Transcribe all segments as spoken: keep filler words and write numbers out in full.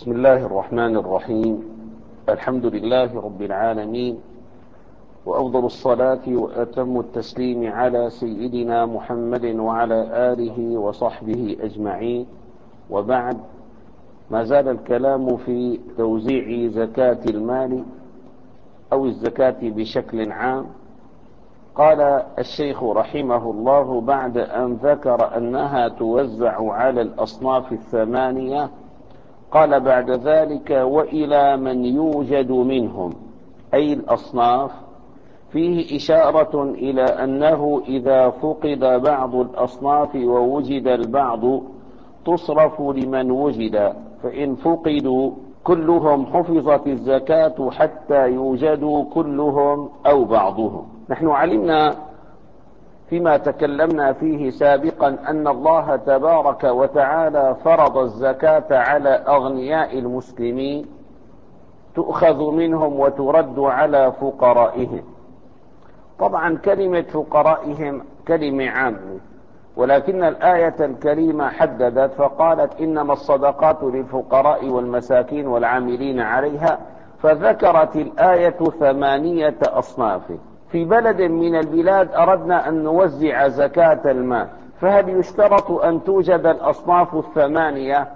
بسم الله الرحمن الرحيم. الحمد لله رب العالمين، وأفضل الصلاة وأتم التسليم على سيدنا محمد وعلى آله وصحبه أجمعين، وبعد. ما زال الكلام في توزيع زكاة المال أو الزكاة بشكل عام. قال الشيخ رحمه الله بعد أن ذكر أنها توزع على الأصناف الثمانية، قال بعد ذلك: وإلى من يوجد منهم، أي الأصناف، فيه إشارة إلى أنه إذا فقد بعض الأصناف ووجد البعض تصرف لمن وجد، فإن فقدوا كلهم حفظت الزكاة حتى يوجدوا كلهم أو بعضهم. نحن علمنا فيما تكلمنا فيه سابقا أن الله تبارك وتعالى فرض الزكاة على أغنياء المسلمين، تؤخذ منهم وترد على فقرائهم. طبعا كلمة فقرائهم كلمة عامة، ولكن الآية الكريمة حددت فقالت: إنما الصدقات للفقراء والمساكين والعاملين عليها، فذكرت الآية ثمانية أصناف. في بلد من البلاد أردنا أن نوزع زكاة المال، فهل يشترط أن توجد الأصناف الثمانية؟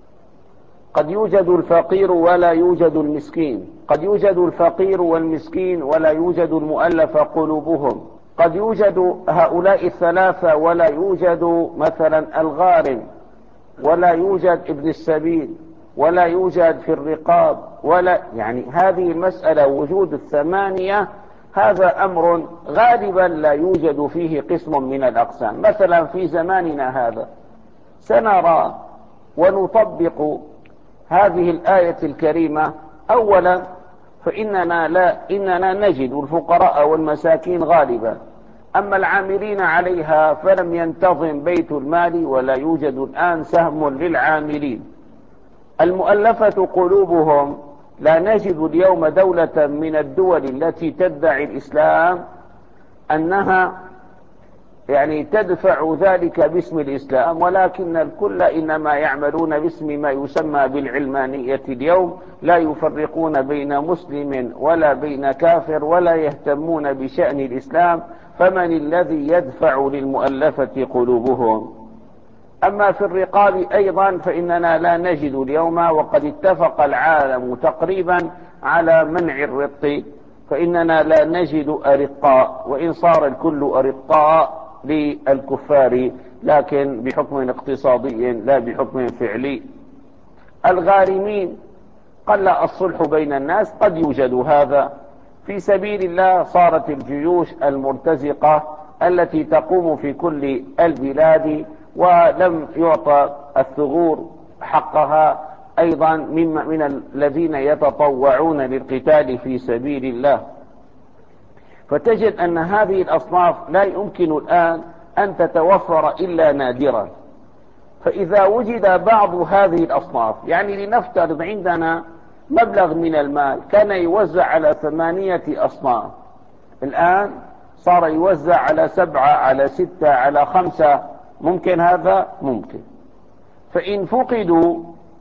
قد يوجد الفقير ولا يوجد المسكين، قد يوجد الفقير والمسكين ولا يوجد المؤلف قلوبهم، قد يوجد هؤلاء الثلاثة ولا يوجد مثلا الغارم، ولا يوجد ابن السبيل، ولا يوجد في الرقاب، ولا يعني هذه المسألة وجود الثمانية هذا أمر غالبا لا يوجد فيه قسم من الأقسام. مثلا في زماننا هذا سنرى ونطبق هذه الآية الكريمة. أولا فإننا لا إننا نجد الفقراء والمساكين غالبا، أما العاملين عليها فلم ينتظم بيت المال ولا يوجد الآن سهم للعاملين. المؤلفة قلوبهم لا نجد اليوم دولة من الدول التي تدعي الإسلام أنها يعني تدفع ذلك باسم الإسلام، ولكن الكل إنما يعملون باسم ما يسمى بالعلمانية اليوم، لا يفرقون بين مسلم ولا بين كافر ولا يهتمون بشأن الإسلام. فمن الذي يدفع للمؤلفة قلوبهم؟ أما في الرقاب أيضا فإننا لا نجد اليوم، وقد اتفق العالم تقريبا على منع الرق، فإننا لا نجد أرقاء، وإن صار الكل أرقاء للكفار لكن بحكم اقتصادي لا بحكم فعلي. الغارمين قل الصلح بين الناس، قد يوجد هذا. في سبيل الله صارت الجيوش المرتزقة التي تقوم في كل البلاد، ولم يعطى الثغور حقها أيضا من الذين يتطوعون للقتال في سبيل الله. فتجد أن هذه الأصناف لا يمكن الآن أن تتوفر إلا نادرا. فإذا وجد بعض هذه الأصناف، يعني لنفترض عندنا مبلغ من المال كان يوزع على ثمانية أصناف، الآن صار يوزع على سبعة، على ستة، على خمسة، ممكن هذا؟ ممكن. فإن فقدوا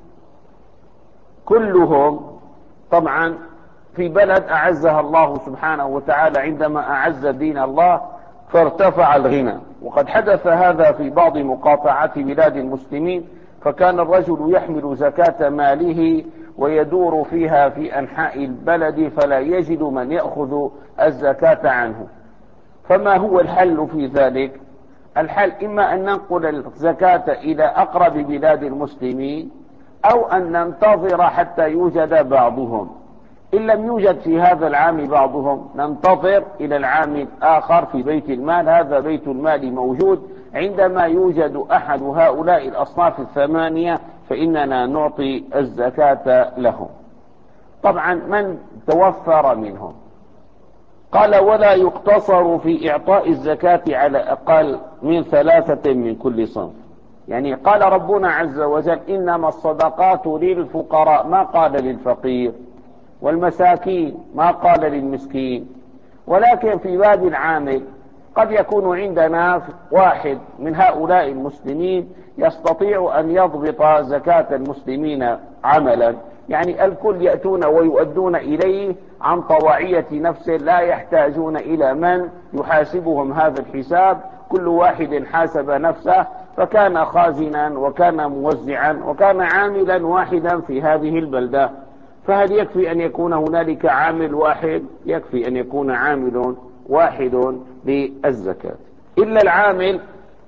كلهم، طبعا في بلد أعزها الله سبحانه وتعالى عندما أعز دين الله فارتفع الغنى، وقد حدث هذا في بعض مقاطعات بلاد المسلمين، فكان الرجل يحمل زكاة ماله ويدور فيها في أنحاء البلد فلا يجد من يأخذ الزكاة عنه. فما هو الحل في ذلك؟ الحل إما أن ننقل الزكاة إلى أقرب بلاد المسلمين، أو أن ننتظر حتى يوجد بعضهم. إن لم يوجد في هذا العام بعضهم ننتظر إلى العام الآخر في بيت المال، هذا بيت المال موجود، عندما يوجد أحد هؤلاء الأصناف الثمانية فإننا نعطي الزكاة لهم. طبعا من توفر منهم؟ قال: ولا يقتصر في إعطاء الزكاة على أقل من ثلاثة من كل صنف. يعني قال ربنا عز وجل: إنما الصدقات للفقراء، ما قال للفقير، والمساكين ما قال للمسكين. ولكن في باب العامل قد يكون عندنا واحد من هؤلاء المسلمين يستطيع أن يضبط زكاة المسلمين عملا، يعني الكل يأتون ويؤدون إليه عن طواعية نفسه، لا يحتاجون إلى من يحاسبهم هذا الحساب، كل واحد حاسب نفسه، فكان خازنا وكان موزعا وكان عاملا واحدا في هذه البلدة. فهل يكفي أن يكون هنالك عامل واحد؟ يكفي أن يكون عامل واحد للزكاة. إلا العامل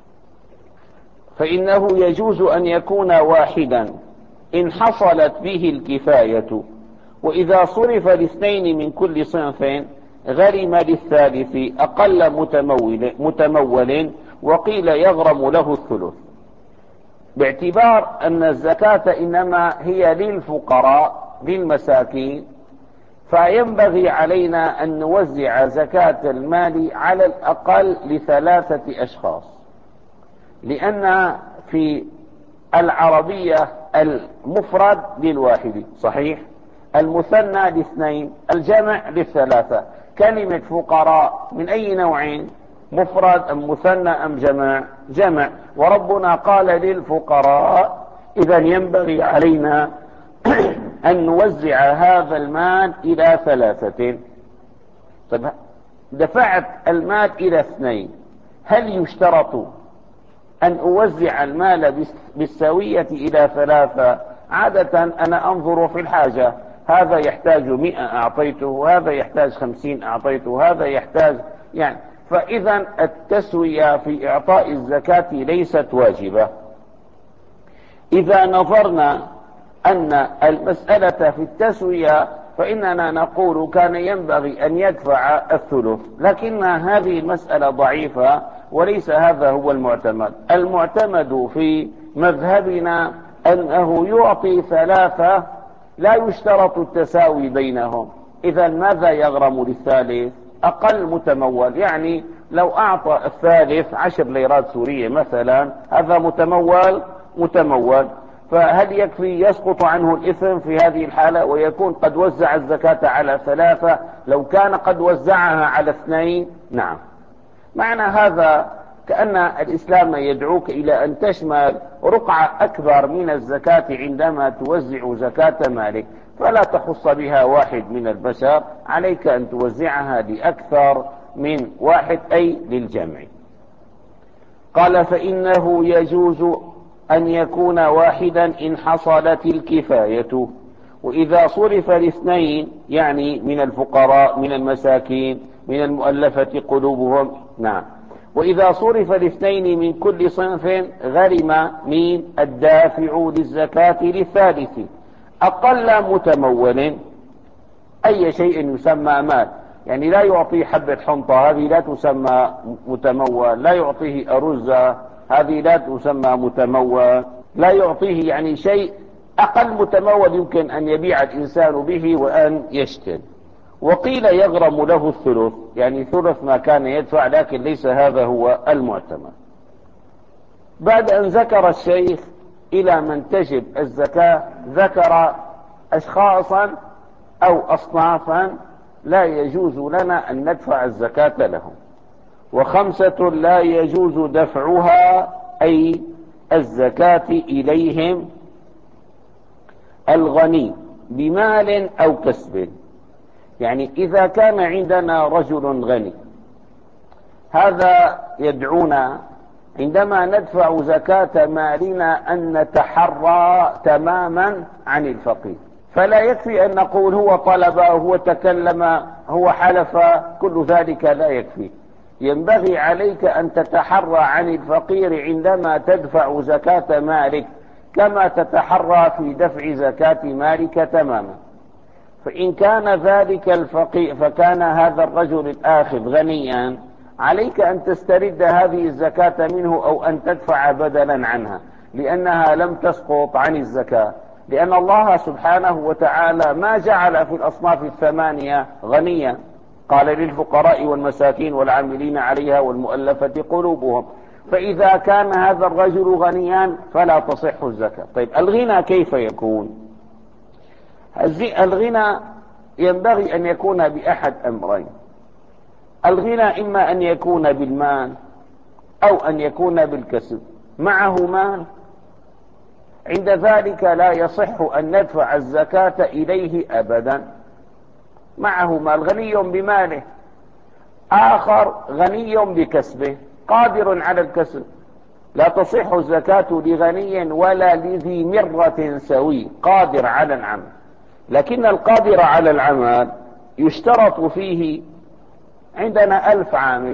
فإنه يجوز أن يكون واحدا إن حصلت به الكفاية، وإذا صرف لاثنين من كل صنف غرم للثالث أقل متمول, متمول وقيل يغرم له الثلث، باعتبار أن الزكاة إنما هي للفقراء للمساكين، فينبغي علينا أن نوزع زكاة المال على الأقل لثلاثة أشخاص، لأن في العربية المفرد للواحد صحيح، المثنى لاثنين، الجمع للثلاثة. كلمة فقراء من أي نوعين؟ مفرد أم مثنى أم جمع؟ جمع، وربنا قال للفقراء، إذا ينبغي علينا أن نوزع هذا المال إلى ثلاثة. طيب دفعت المال إلى اثنين، هل يشترط أن أوزع المال بالسوية إلى ثلاثة؟ عادة أنا أنظر في الحاجة، هذا يحتاج مئة أعطيته، وهذا يحتاج خمسين أعطيته، هذا يحتاج يعني، فإذا التسوية في إعطاء الزكاة ليست واجبة. إذا نظرنا أن المسألة في التسوية فإننا نقول كان ينبغي أن يدفع الثلث، لكن هذه المسألة ضعيفة وليس هذا هو المعتمد. المعتمد في مذهبنا أنه يعطي ثلاثة لا يشترط التساوي بينهم. إذا ماذا يغرم للثالث؟ أقل متمول، يعني لو أعطى الثالث عشر ليرات سورية مثلا، هذا متمول متمول، فهل يكفي يسقط عنه الإثم في هذه الحالة ويكون قد وزع الزكاة على ثلاثة؟ لو كان قد وزعها على اثنين نعم. معنى هذا كأن الإسلام يدعوك إلى أن تشمل رقعة أكبر من الزكاة عندما توزع زكاة مالك، فلا تخص بها واحد من البشر، عليك أن توزعها لأكثر من واحد أي للجمع. قال فإنه يجوز أن يكون واحدا إن حصلت الكفاية، وإذا صرف الاثنين يعني من الفقراء من المساكين من المؤلفة قلوبهم نعم، وإذا صرف الاثنين من كل صنف غرم من الدافع للزكاة للثالث أقل متمول. أي شيء يسمى مال، يعني لا يعطيه حبة حنطة، هذه لا تسمى متمول، لا يعطيه أرزة، هذه لا تسمى متمول، لا يعطيه يعني شيء أقل متمول يمكن أن يبيع الإنسان به وأن يشتري. وقيل يغرم له الثلث، يعني ثلث ما كان يدفع، لكن ليس هذا هو المعتمد. بعد أن ذكر الشيخ إلى من تجب الزكاة، ذكر أشخاصا أو أصنافا لا يجوز لنا أن ندفع الزكاة لهم، وخمسة لا يجوز دفعها أي الزكاة إليهم: الغني بمال أو كسب، يعني إذا كان عندنا رجل غني هذا يدعونا عندما ندفع زكاة مالنا أن نتحرى تماما عن الفقير، فلا يكفي أن نقول هو طلب هو تكلم هو حلف، كل ذلك لا يكفي. ينبغي عليك أن تتحرى عن الفقير عندما تدفع زكاة مالك كما تتحرى في دفع زكاة مالك تماما. فإن كان ذلك الفقير فكان هذا الرجل الآخذ غنيا، عليك أن تسترد هذه الزكاة منه أو أن تدفع بدلا عنها، لأنها لم تسقط عن الزكاة، لأن الله سبحانه وتعالى ما جعل في الأصناف الثمانية غنيا، قال للفقراء والمساكين والعاملين عليها والمؤلفة قلوبهم. فإذا كان هذا الرجل غنيا فلا تصح الزكاة. طيب الغنى كيف يكون؟ الغنى ينبغي أن يكون بأحد أمرين: الغنى إما أن يكون بالمال أو أن يكون بالكسب، معه مال عند ذلك لا يصح أن ندفع الزكاة إليه أبدا. معه مال، غني بماله، آخر غني بكسبه قادر على الكسب، لا تصح الزكاة لغني ولا لذي مرة سوي قادر على العمل. لكن القادر على العمل يشترط فيه، عندنا ألف عامل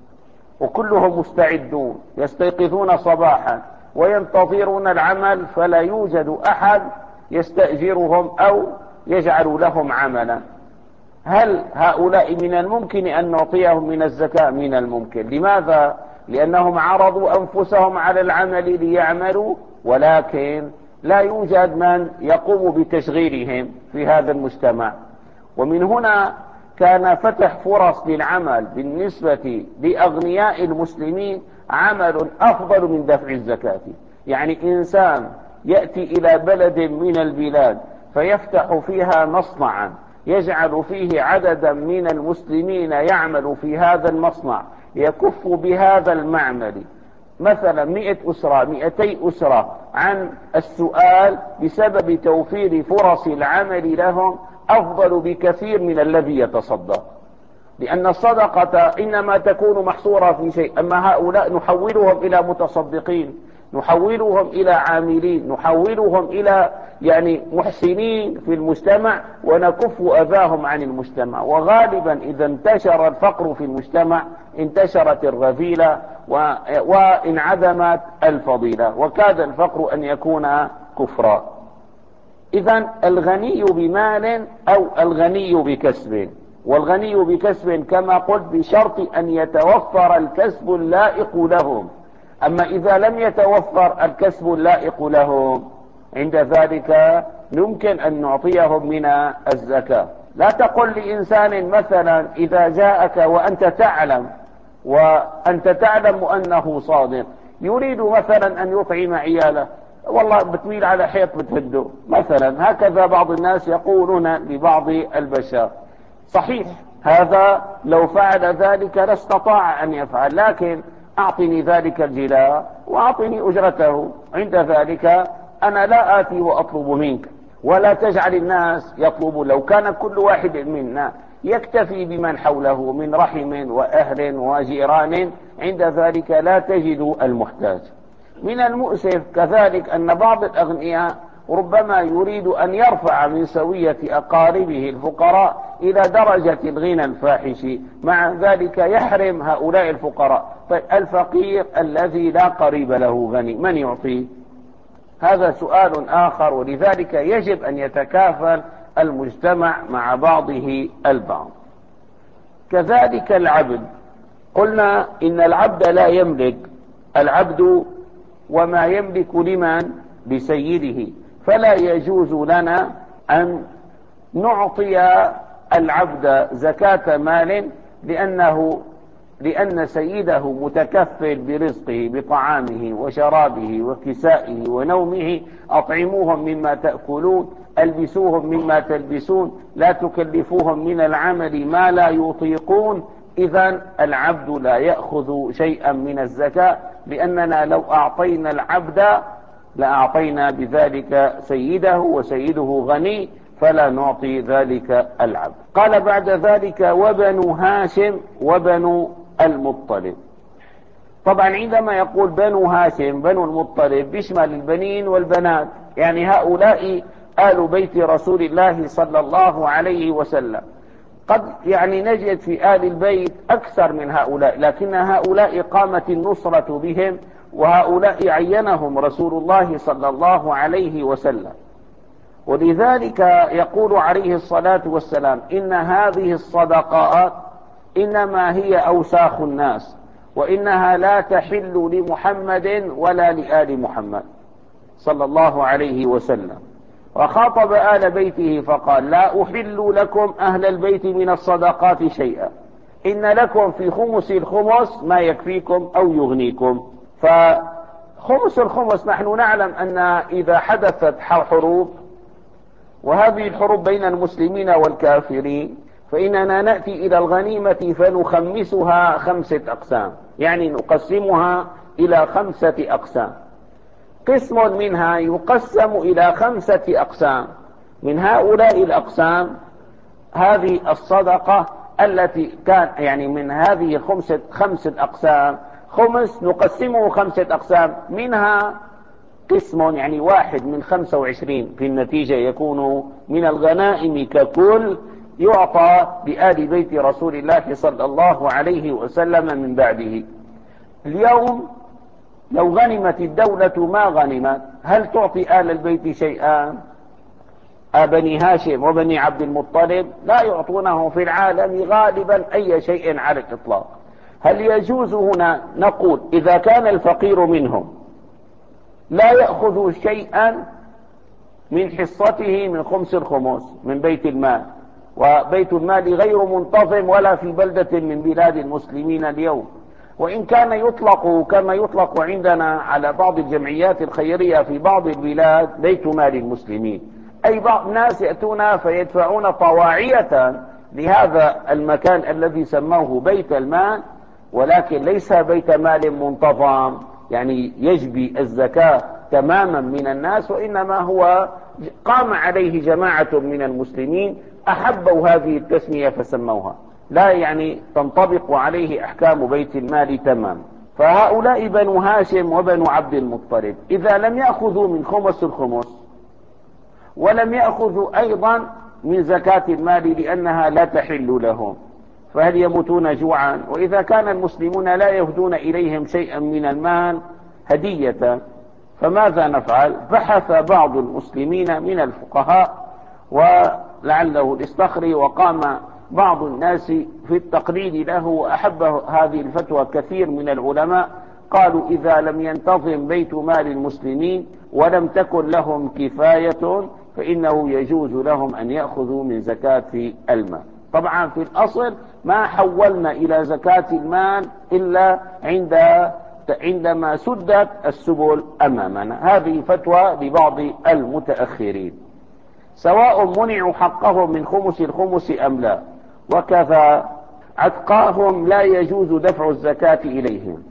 وكلهم مستعدون يستيقظون صباحا وينتظرون العمل، فلا يوجد أحد يستأجرهم أو يجعل لهم عملا. هل هؤلاء من الممكن أن نعطيهم من الزكاة؟ من الممكن. لماذا؟ لأنهم عرضوا أنفسهم على العمل ليعملوا، ولكن لا يوجد من يقوم بتشغيلهم في هذا المجتمع. ومن هنا كان فتح فرص للعمل بالنسبة لأغنياء المسلمين عمل أفضل من دفع الزكاة. يعني إنسان يأتي إلى بلد من البلاد فيفتح فيها مصنعا يجعل فيه عددا من المسلمين يعمل في هذا المصنع، يكف بهذا المعمل مثلا مئة أسرة مئتي أسرة عن السؤال بسبب توفير فرص العمل لهم، أفضل بكثير من الذي يتصدق. لأن الصدقة إنما تكون محصورة في شيء، أما هؤلاء نحولهم إلى متصدقين، نحولهم إلى عاملين، نحولهم إلى يعني محسنين في المجتمع، ونكف أذاهم عن المجتمع. وغالبا إذا انتشر الفقر في المجتمع انتشرت الرذيلة وانعدمت الفضيلة، وكاد الفقر أن يكون كفرا. إذن الغني بمال أو الغني بكسب، والغني بكسب كما قلت بشرط أن يتوفر الكسب اللائق لهم. أما إذا لم يتوفر الكسب اللائق لهم عند ذلك يمكن أن نعطيهم من الزكاة. لا تقل لإنسان مثلا إذا جاءك وأنت تعلم وأنت تعلم أنه صادق، يريد مثلا أن يطعم عياله، والله بتميل على حيط بتهده مثلا، هكذا بعض الناس يقولون لبعض البشر. صحيح هذا لو فعل ذلك لاستطاع أن يفعل، لكن أعطني ذلك الجلاء وأعطني أجرته، عند ذلك أنا لا آتي وأطلب منك. ولا تجعل الناس يطلبوا، لو كان كل واحد منا يكتفي بمن حوله من رحم وأهل وجيران، عند ذلك لا تجد المحتاج. من المؤسف كذلك أن بعض الأغنياء ربما يريد أن يرفع من سوية أقاربه الفقراء إلى درجة الغنى الفاحش، مع ذلك يحرم هؤلاء الفقراء. طيب الفقير الذي لا قريب له غني من يعطيه؟ هذا سؤال آخر. ولذلك يجب أن يتكافل المجتمع مع بعضه البعض. كذلك العبد، قلنا إن العبد لا يملك، العبد وما يملك لمن؟ لسيده، فلا يجوز لنا أن نعطي العبد زكاة مال، لأنه لأن سيده متكفل برزقه بطعامه وشرابه وكسائه ونومه. أطعموهم مما تأكلون، ألبسوهم مما تلبسون، لا تكلفوهم من العمل ما لا يطيقون. إذن العبد لا يأخذ شيئا من الزكاة، لأننا لو أعطينا العبد لأعطينا بذلك سيده، وسيده غني، فلا نعطي ذلك العبد. قال بعد ذلك وبنو هاشم وبنو المطلب. طبعا عندما يقول بنو هاشم بنو المطلب بيشمل البنين والبنات، يعني هؤلاء آل بيت رسول الله صلى الله عليه وسلم. قد يعني نجد في آل البيت أكثر من هؤلاء، لكن هؤلاء قامت النصرة بهم، وهؤلاء عينهم رسول الله صلى الله عليه وسلم. ولذلك يقول عليه الصلاة والسلام إن هذه الصدقات إنما هي أوساخ الناس، وإنها لا تحل لمحمد ولا لآل محمد صلى الله عليه وسلم. وخاطب آل بيته فقال لا أحل لكم أهل البيت من الصدقات شيئا، إن لكم في خمس الخمس ما يكفيكم أو يغنيكم. فخمس الخمس نحن نعلم أن إذا حدثت حروب، وهذه الحروب بين المسلمين والكافرين، فإننا نأتي إلى الغنيمة فنخمسها خمسة أقسام، يعني نقسمها إلى خمسة أقسام. قسم منها يقسم إلى خمسة أقسام، من هؤلاء الأقسام هذه الصدقة التي كان يعني من هذه خمسة خمسة أقسام، خمس نقسمه خمسة أقسام، منها قسم يعني واحد من خمسة وعشرين في النتيجة يكون من الغنائم ككل، يعطى لآل بيت رسول الله صلى الله عليه وسلم من بعده. اليوم لو غنمت الدولة ما غنمت، هل تعطي آل البيت شيئا؟ بني هاشم وبني عبد المطلب لا يعطونه في العالم غالبا أي شيء على الإطلاق. هل يجوز هنا نقول إذا كان الفقير منهم لا يأخذ شيئا من حصته من خمس الخمس من بيت المال، وبيت المال غير منتظم ولا في بلدة من بلاد المسلمين اليوم، وإن كان يطلق كما يطلق عندنا على بعض الجمعيات الخيرية في بعض البلاد بيت مال المسلمين، أي بعض الناس يأتون فيدفعون طواعية لهذا المكان الذي سموه بيت المال، ولكن ليس بيت مال منتظم يعني يجبي الزكاة تماما من الناس، وإنما هو قام عليه جماعة من المسلمين أحبوا هذه التسمية فسموها، لا يعني تنطبق عليه أحكام بيت المال تماما. فهؤلاء بنو هاشم وبنو عبد المطلب إذا لم يأخذوا من خمس الخمس ولم يأخذوا أيضا من زكاة المال لأنها لا تحل لهم، فهل يموتون جوعا؟ وإذا كان المسلمون لا يهدون إليهم شيئا من المال هدية فماذا نفعل؟ بحث بعض المسلمين من الفقهاء ولعله الاستخري، وقام بعض الناس في التقليد له وأحب هذه الفتوى كثير من العلماء، قالوا إذا لم ينتظم بيت مال المسلمين ولم تكن لهم كفاية فإنه يجوز لهم أن يأخذوا من زكاة المال. طبعا في الأصل ما حولنا إلى زكاة المال إلا عند عندما سدت السبل أمامنا، هذه فتوى لبعض المتأخرين، سواء منعوا حقهم من خمس الخمس أم لا. وكذا عتقاهم لا يجوز دفع الزكاة إليهم.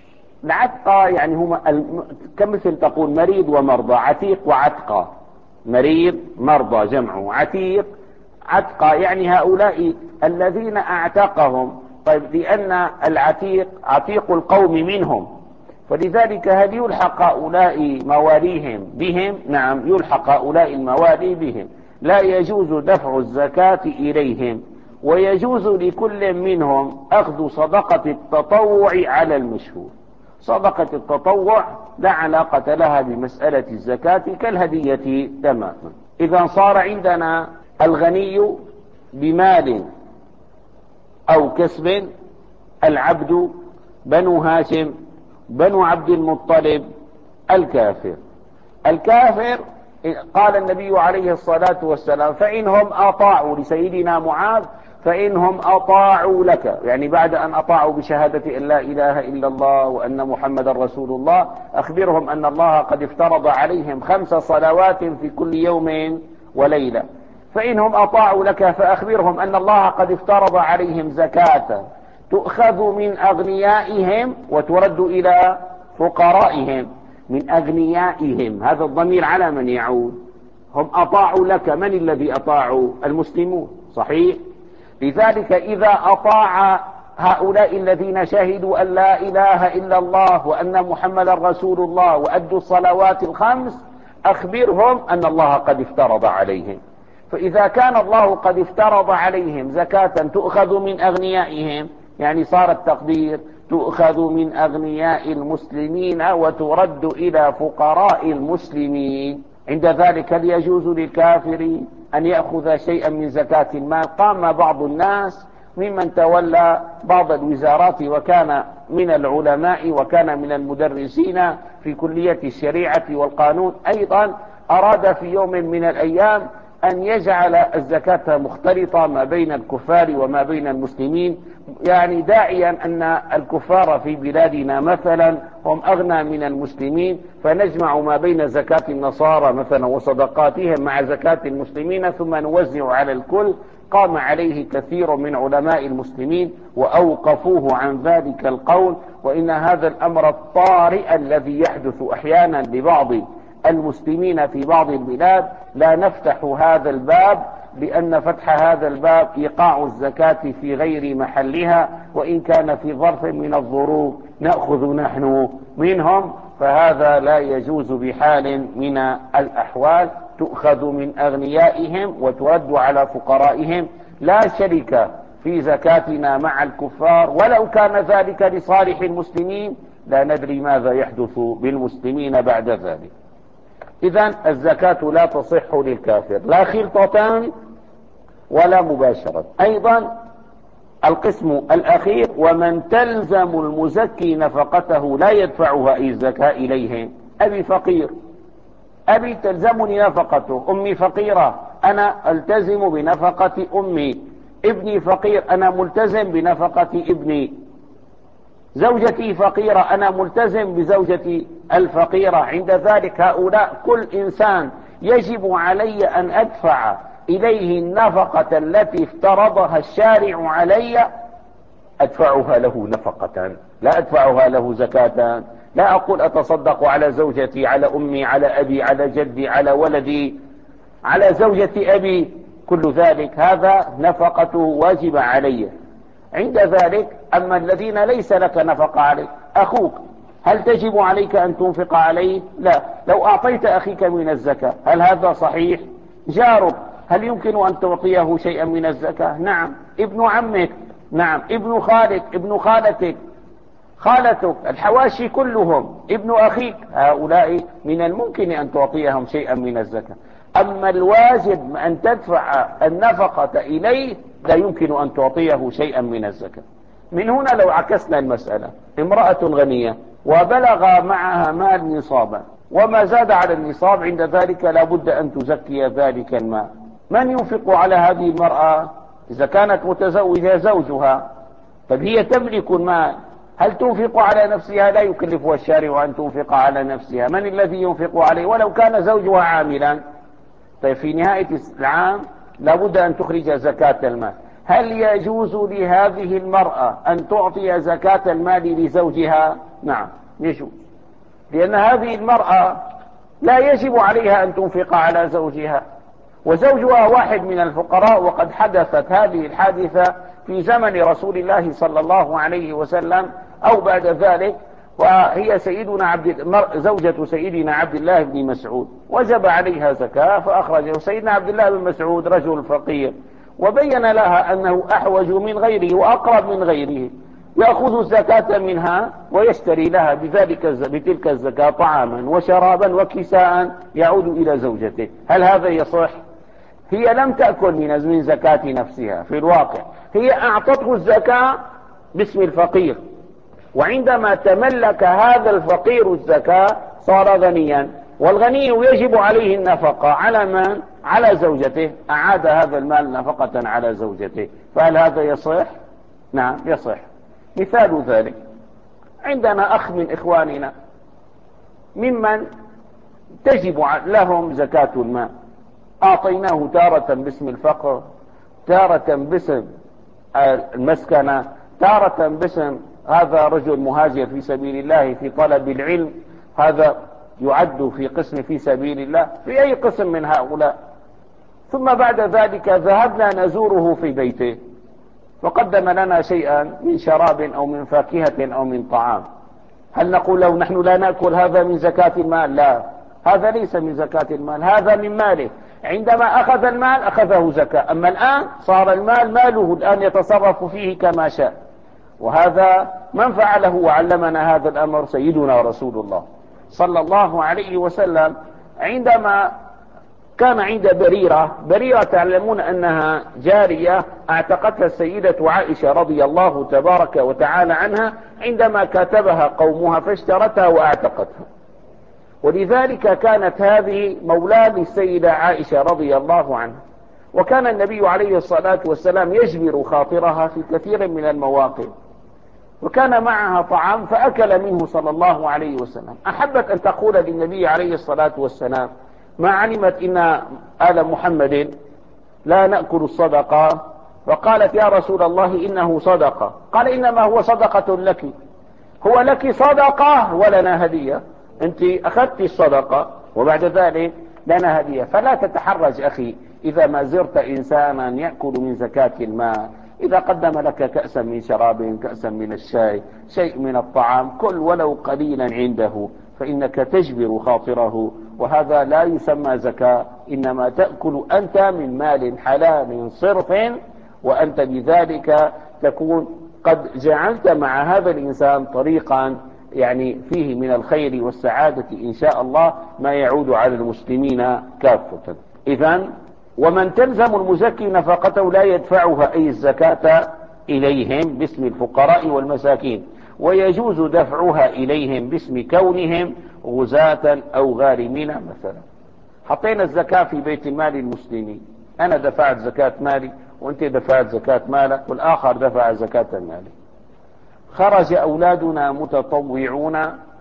العتقى يعني هم كمثل تقول مريض ومرضى، عتيق وعتقى، مريض مرضى جمعه، عتيق عتقى يعني هؤلاء الذين اعتقهم. طيب لأن العتيق عتيق القوم منهم، فلذلك هل يلحق هؤلاء مواليهم بهم؟ نعم يلحق هؤلاء الموالي بهم، لا يجوز دفع الزكاة إليهم، ويجوز لكل منهم أخذ صدقة التطوع على المشهور. صدقة التطوع لا علاقة لها بمسألة الزكاة كالهدية تماما. إذا صار عندنا الغني بمال أو كسب، العبد، بنو هاشم، بنو عبد المطلب، الكافر. الكافر قال النبي عليه الصلاة والسلام فإنهم أطاعوا لسيدنا معاذ، فإنهم أطاعوا لك، يعني بعد أن أطاعوا بشهادة أن لا إله إلا الله وأن محمد رسول الله، أخبرهم أن الله قد افترض عليهم خمس صلوات في كل يوم وليلة. فإنهم أطاعوا لك فأخبرهم أن الله قد افترض عليهم زكاة تؤخذ من أغنيائهم وترد إلى فقرائهم. من أغنيائهم، هذا الضمير على من يعود؟ هم أطاعوا لك، من الذي أطاعوا؟ المسلمون، صحيح؟ لذلك إذا أطاع هؤلاء الذين شهدوا أن لا إله إلا الله وأن محمد رسول الله وأدوا الصلوات الخمس، أخبرهم أن الله قد افترض عليهم. فإذا كان الله قد افترض عليهم زكاة تؤخذ من أغنيائهم، يعني صار التقدير تؤخذ من أغنياء المسلمين وترد إلى فقراء المسلمين، عند ذلك هل يجوز للكافر أن يأخذ شيئا من زكاة المال؟ قام بعض الناس ممن تولى بعض الوزارات وكان من العلماء وكان من المدرسين في كلية الشريعة والقانون أيضا، أراد في يوم من الأيام أن يجعل الزكاة مختلطة ما بين الكفار وما بين المسلمين، يعني داعيا أن الكفار في بلادنا مثلا هم أغنى من المسلمين، فنجمع ما بين زكاة النصارى مثلا وصدقاتهم مع زكاة المسلمين ثم نوزع على الكل، قام عليه كثير من علماء المسلمين وأوقفوه عن ذلك القول، وإن هذا الأمر الطارئ الذي يحدث أحيانا لبعض المسلمين في بعض البلاد لا نفتح هذا الباب، لأن فتح هذا الباب إيقاع الزكاة في غير محلها، وإن كان في ظرف من الظروف نأخذ نحن منهم، فهذا لا يجوز بحال من الأحوال. تؤخذ من أغنيائهم وترد على فقرائهم. لا شرك في زكاتنا مع الكفار، ولو كان ذلك لصالح المسلمين لا ندري ماذا يحدث بالمسلمين بعد ذلك. إذن الزكاة لا تصح للكافر لا خلطة ولا مباشرة. أيضا القسم الأخير: ومن تلزم المزكي نفقته لا يدفعها أي الزكاة إليهم. أبي فقير، أبي تلزمني نفقته، أمي فقيرة أنا ألتزم بنفقة أمي، ابني فقير أنا ملتزم بنفقة ابني، زوجتي فقيرة أنا ملتزم بزوجتي الفقيرة. عند ذلك هؤلاء كل إنسان يجب علي أن أدفع إليه النفقة التي افترضها الشارع علي، أدفعها له نفقة، لا أدفعها له زكاة. لا أقول أتصدق على زوجتي، على أمي، على أبي، على جدي، على ولدي، على زوجة أبي، كل ذلك هذا نفقته واجب علي. عند ذلك أما الذين ليس لك نفقة عليه، أخوك هل تجب عليك أن تنفق عليه؟ لا. لو أعطيت أخيك من الزكاة هل هذا صحيح؟ جارك هل يمكن أن تعطيه شيئا من الزكاة؟ نعم. ابن عمك، نعم. ابن خالك، ابن خالتك، خالتك، الحواشي كلهم، ابن أخيك، هؤلاء من الممكن أن تعطيهم شيئا من الزكاة. أما الواجب أن تدفع النفقة إليه لا يمكن أن تعطيه شيئا من الزكاة. من هنا لو عكسنا المسألة: امرأة غنية وبلغ معها مال نصابا وما زاد على النصاب، عند ذلك لا بد أن تزكي ذلك المال. من ينفق على هذه المرأة؟ إذا كانت متزوجة زوجها، طب هي تملك المال، هل تنفق على نفسها؟ لا يكلفها الشارع أن تنفق على نفسها. من الذي ينفق عليه ولو كان زوجها عاملا؟ طيب في نهاية العام لابد أن تخرج زكاة المال. هل يجوز لهذه المرأة أن تعطي زكاة المال لزوجها؟ نعم يجوز، لأن هذه المرأة لا يجب عليها أن تنفق على زوجها، وزوجها واحد من الفقراء، وقد حدثت هذه الحادثة في زمن رسول الله صلى الله عليه وسلم أو بعد ذلك، وهي سيدنا عبد زوجة سيدنا عبد الله بن مسعود، وجب عليها زكاة فأخرجه سيدنا عبد الله بن مسعود رجل فقير، وبين لها أنه أحوج من غيره وأقرب من غيره، يأخذ الزكاة منها ويشتري لها بذلك بتلك الزكاة طعاما وشرابا وكساء يعود إلى زوجته. هل هذا يصح؟ هي لم تأكل من زكاة نفسها، في الواقع هي أعطته الزكاة باسم الفقير، وعندما تملك هذا الفقير الزكاة صار غنيا، والغني يجب عليه النفقة على من؟ على زوجته، أعاد هذا المال نفقة على زوجته. فهل هذا يصح؟ نعم يصح. مثال ذلك: عندنا أخ من إخواننا ممن تجب لهم زكاة المال، أعطيناه تارة باسم الفقر، تارة باسم المسكنة، تارة باسم هذا رجل مهاجر في سبيل الله في طلب العلم، هذا يعد في قسم في سبيل الله، في أي قسم من هؤلاء. ثم بعد ذلك ذهبنا نزوره في بيته وقدم لنا شيئا من شراب أو من فاكهة أو من طعام، هل نقول له نحن لا نأكل هذا من زكاة المال؟ لا، هذا ليس من زكاة المال، هذا من ماله. عندما أخذ المال أخذه زكاة، أما الآن صار المال ماله، الآن يتصرف فيه كما شاء. وهذا من فعله وعلمنا هذا الأمر سيدنا رسول الله صلى الله عليه وسلم، عندما كان عند بريرة. بريرة تعلمون أنها جارية اعتقتها السيدة عائشة رضي الله تبارك وتعالى عنها عندما كاتبها قومها فاشترتها واعتقتها، ولذلك كانت هذه مولاة للسيدة عائشة رضي الله عنها. وكان النبي عليه الصلاة والسلام يجبر خاطرها في كثير من المواقف، وكان معها طعام فأكل منه صلى الله عليه وسلم. أحبت أن تقول للنبي عليه الصلاة والسلام: ما علمت إن آل محمد لا نأكل الصدقة. فقالت يا رسول الله إنه صدقة. قال إنما هو صدقة لك، هو لك صدقة ولنا هدية، أنت أخذت الصدقة وبعد ذلك لنا هدية. فلا تتحرج أخي إذا ما زرت إنسانا يأكل من زكاة الماء، إذا قدم لك كأسا من شراب، كأسا من الشاي، شيء من الطعام، كل ولو قليلا عنده، فإنك تجبر خاطره، وهذا لا يسمى زكاة، إنما تأكل أنت من مال حلال صرف، وأنت بذلك تكون قد جعلت مع هذا الإنسان طريقا يعني فيه من الخير والسعادة إن شاء الله ما يعود على المسلمين كافة. إذن ومن تلزم المزكي نفقته لا يدفعها أي الزكاة إليهم باسم الفقراء والمساكين، ويجوز دفعها إليهم باسم كونهم غزاة أو غارمين. مثلا حطينا الزكاة في بيت مال المسلمين، أنا دفعت زكاة مالي وأنت دفعت زكاة مالك والآخر دفع زكاة مالي، خرج أولادنا متطوعون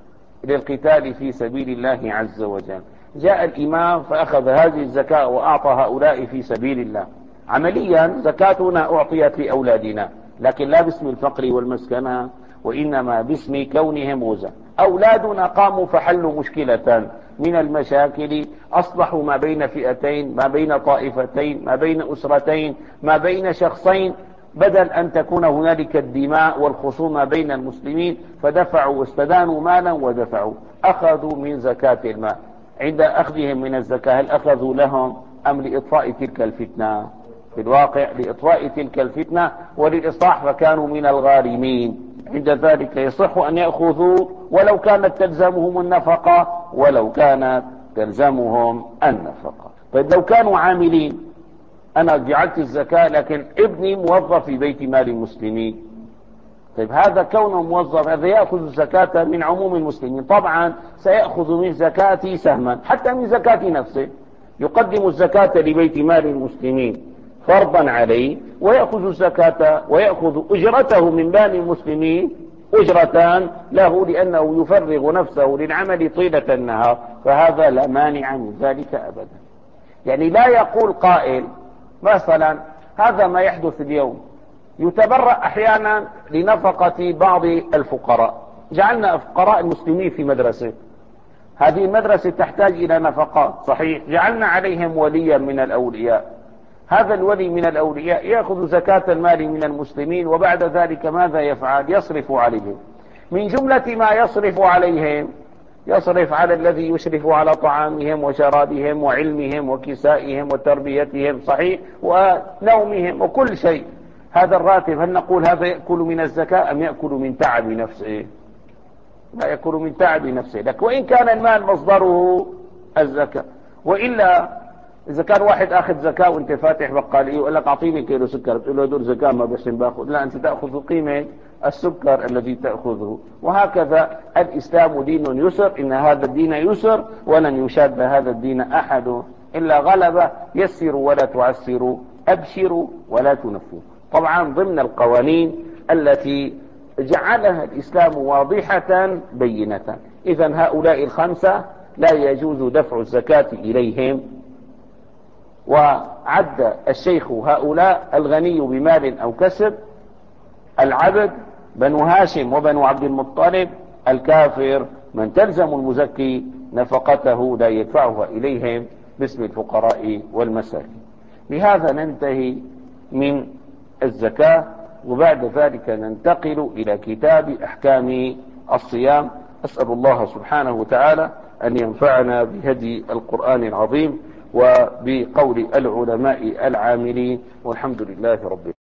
للقتال في سبيل الله عز وجل، جاء الإمام فأخذ هذه الزكاة وأعطى هؤلاء في سبيل الله. عمليا زكاتنا أعطيت لأولادنا، لكن لا باسم الفقر والمسكنة، وإنما باسم كونهم غزاة. أولادنا قاموا فحلوا مشكلة من المشاكل، أصلحوا ما بين فئتين، ما بين طائفتين، ما بين أسرتين، ما بين شخصين، بدل أن تكون هنالك الدماء والخصومة بين المسلمين، فدفعوا واستدانوا مالا ودفعوا، أخذوا من زكاة المال. عند أخذهم من الزكاة هل أخذوا لهم أم لإطفاء تلك الفتنة؟ في الواقع لإطفاء تلك الفتنة وللإصلاح، فكانوا من الغارمين. عند ذلك يصح أن يأخذوا ولو كانت تلزمهم النفقة، ولو كانت تلزمهم النفقة. طيب لو كانوا عاملين، أنا جعلت الزكاة لكن ابني موظف في بيت مال المسلمين، طيب هذا كونه موظف هذا يأخذ الزكاة من عموم المسلمين، طبعا سيأخذ من زكاتي سهما، حتى من زكاة نفسه، يقدم الزكاة لبيت مال المسلمين فرضا عليه، ويأخذ الزكاة ويأخذ أجرته من مال المسلمين أجرة له، لأنه يفرغ نفسه للعمل طيلة النهار، فهذا لا مانع من ذلك أبدا. يعني لا يقول قائل مثلا هذا ما يحدث اليوم، يتبرأ أحيانا لنفقة بعض الفقراء، جعلنا فقراء المسلمين في مدرسة، هذه المدرسة تحتاج إلى نفقات صحيح، جعلنا عليهم وليا من الأولياء، هذا الولي من الأولياء يأخذ زكاة المال من المسلمين، وبعد ذلك ماذا يفعل؟ يصرف عليهم. من جملة ما يصرف عليهم يصرف على الذي يشرف على طعامهم وشرابهم وعلمهم وكسائهم وتربيتهم صحيح ونومهم وكل شيء. هذا الراتب هل نقول هذا يأكل من الزكاة أم يأكل من تعب نفسه؟ لا يأكل من تعب نفسه، لك وإن كان المال مصدره الزكاة. وإلا إذا كان واحد أخذ زكاة وأنت فاتح بقالي يقول لك أعطيني كيلو سكر، تقول له دور زكاة ما بس باخذ، لا أنت تأخذ قيمة السكر الذي تأخذه. وهكذا الإسلام دين يسر، إن هذا الدين يسر ولن يشاد هذا الدين أحد إلا غلبه، يسروا ولا تعسروا، أبشروا ولا تنفروا. طبعا ضمن القوانين التي جعلها الإسلام واضحة بينة. إذن هؤلاء الخمسة لا يجوز دفع الزكاة إليهم. وعد الشيخ هؤلاء: الغني بمال أو كسب، العبد، بنو هاشم وبنو عبد المطلب، الكافر، من تلزم المزكي نفقته لا يدفعها إليهم باسم الفقراء والمساكين. بهذا ننتهي من الزكاة، وبعد ذلك ننتقل إلى كتاب أحكام الصيام. أسأل الله سبحانه وتعالى أن ينفعنا بهدي القرآن العظيم وبقول العلماء العاملين، والحمد لله رب العالمين.